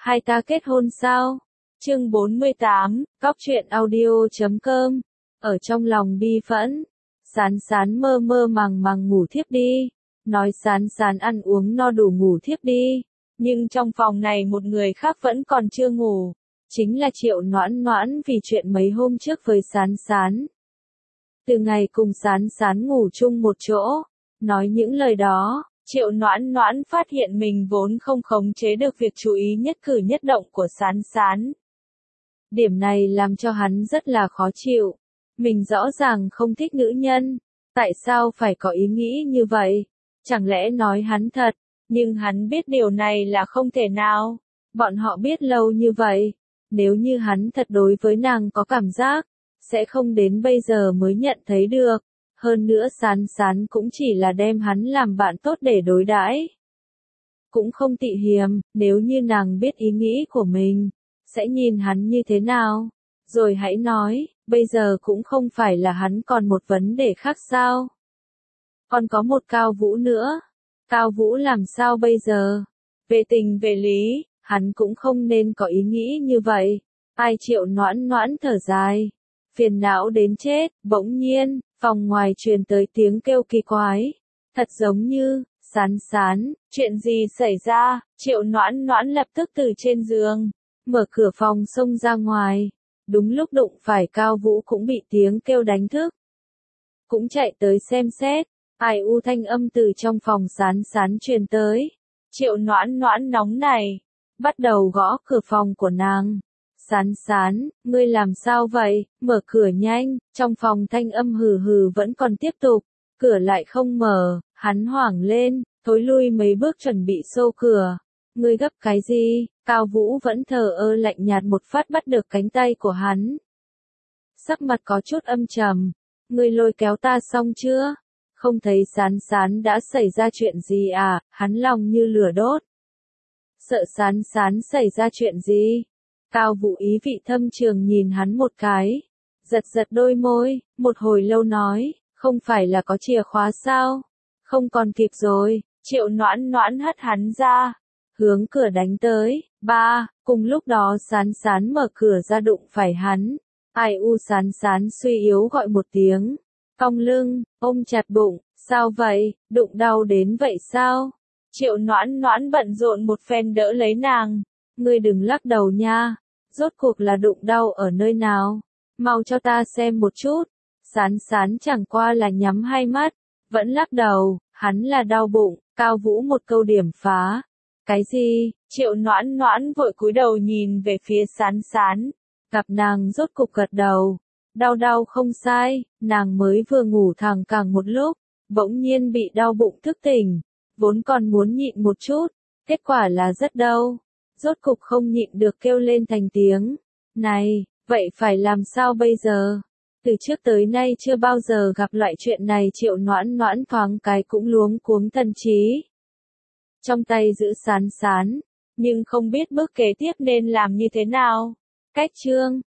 Hai ta kết hôn sao? Chương 48, Cóc truyện audio.com. Ở trong lòng bi phẫn, Sán Sán mơ mơ màng màng ngủ thiếp đi. Nói Sán Sán ăn uống no đủ ngủ thiếp đi. Nhưng trong phòng này một người khác vẫn còn chưa ngủ. Chính là Triệu Noãn Noãn vì chuyện mấy hôm trước với Sán Sán. Từ ngày cùng Sán Sán ngủ chung một chỗ, nói những lời đó, Triệu Noãn Noãn phát hiện mình vốn không khống chế được việc chú ý nhất cử nhất động của Sán Sán. Điểm này làm cho hắn rất là khó chịu. Mình rõ ràng không thích nữ nhân, tại sao phải có ý nghĩ như vậy? Chẳng lẽ nói hắn thật, nhưng hắn biết điều này là không thể nào. Bọn họ biết lâu như vậy, nếu như hắn thật đối với nàng có cảm giác, sẽ không đến bây giờ mới nhận thấy được. Hơn nữa Sán Sán cũng chỉ là đem hắn làm bạn tốt để đối đãi. Cũng không tị hiềm, nếu như nàng biết ý nghĩ của mình, sẽ nhìn hắn như thế nào? Rồi hãy nói, bây giờ cũng không phải là hắn còn một vấn đề khác sao? Còn có một Cao Vũ nữa. Cao Vũ làm sao bây giờ? Về tình về lý, hắn cũng không nên có ý nghĩ như vậy. Ai Triệu Noãn Noãn thở dài. Phiền não đến chết, bỗng nhiên, phòng ngoài truyền tới tiếng kêu kỳ quái. Thật giống như, Sán Sán, chuyện gì xảy ra? Triệu Noãn Noãn lập tức từ trên giường, mở cửa phòng xông ra ngoài. Đúng lúc đụng phải Cao Vũ cũng bị tiếng kêu đánh thức. Cũng chạy tới xem xét, ai u thanh âm từ trong phòng Sán Sán truyền tới. Triệu Noãn Noãn nóng này, bắt đầu gõ cửa phòng của nàng. Sán Sán, ngươi làm sao vậy? Mở cửa nhanh. Trong phòng thanh âm hừ hừ vẫn còn tiếp tục. Cửa lại không mở, hắn hoảng lên, thối lui mấy bước chuẩn bị xô cửa. Ngươi gấp cái gì? Cao Vũ vẫn thờ ơ lạnh nhạt một phát bắt được cánh tay của hắn. Sắc mặt có chút âm trầm. Ngươi lôi kéo ta xong chưa? Không thấy Sán Sán đã xảy ra chuyện gì à? Hắn lòng như lửa đốt. Sợ Sán Sán xảy ra chuyện gì? Cao Vũ ý vị thâm trường nhìn hắn một cái. Giật giật đôi môi, một hồi lâu nói, không phải là có chìa khóa sao? Không còn kịp rồi. Triệu Noãn Noãn hất hắn ra, hướng cửa đánh tới. Ba, cùng lúc đó Sán Sán mở cửa ra đụng phải hắn. Ai u Sán Sán suy yếu gọi một tiếng. Cong lưng, ôm chặt bụng, sao vậy, đụng đau đến vậy sao? Triệu Noãn Noãn bận rộn một phen đỡ lấy nàng. Ngươi đừng lắc đầu nha, rốt cuộc là đụng đau ở nơi nào? Mau cho ta xem một chút. Sán Sán chẳng qua là nhắm hai mắt, vẫn lắc đầu, hắn là đau bụng. Cao Vũ một câu điểm phá. Cái gì? Triệu Noãn Noãn vội cúi đầu nhìn về phía Sán Sán. Gặp nàng rốt cục gật đầu. Đau đau không sai, nàng mới vừa ngủ thẳng cẳng một lúc, bỗng nhiên bị đau bụng thức tỉnh. Vốn còn muốn nhịn một chút, kết quả là rất đau. Rốt cục không nhịn được kêu lên thành tiếng. Này, vậy phải làm sao bây giờ? Từ trước tới nay chưa bao giờ gặp loại chuyện này. Triệu Noãn Noãn thoáng cái cũng luống cuống thần trí. Trong tay giữ Sán Sán, nhưng không biết bước kế tiếp nên làm như thế nào. Cách chương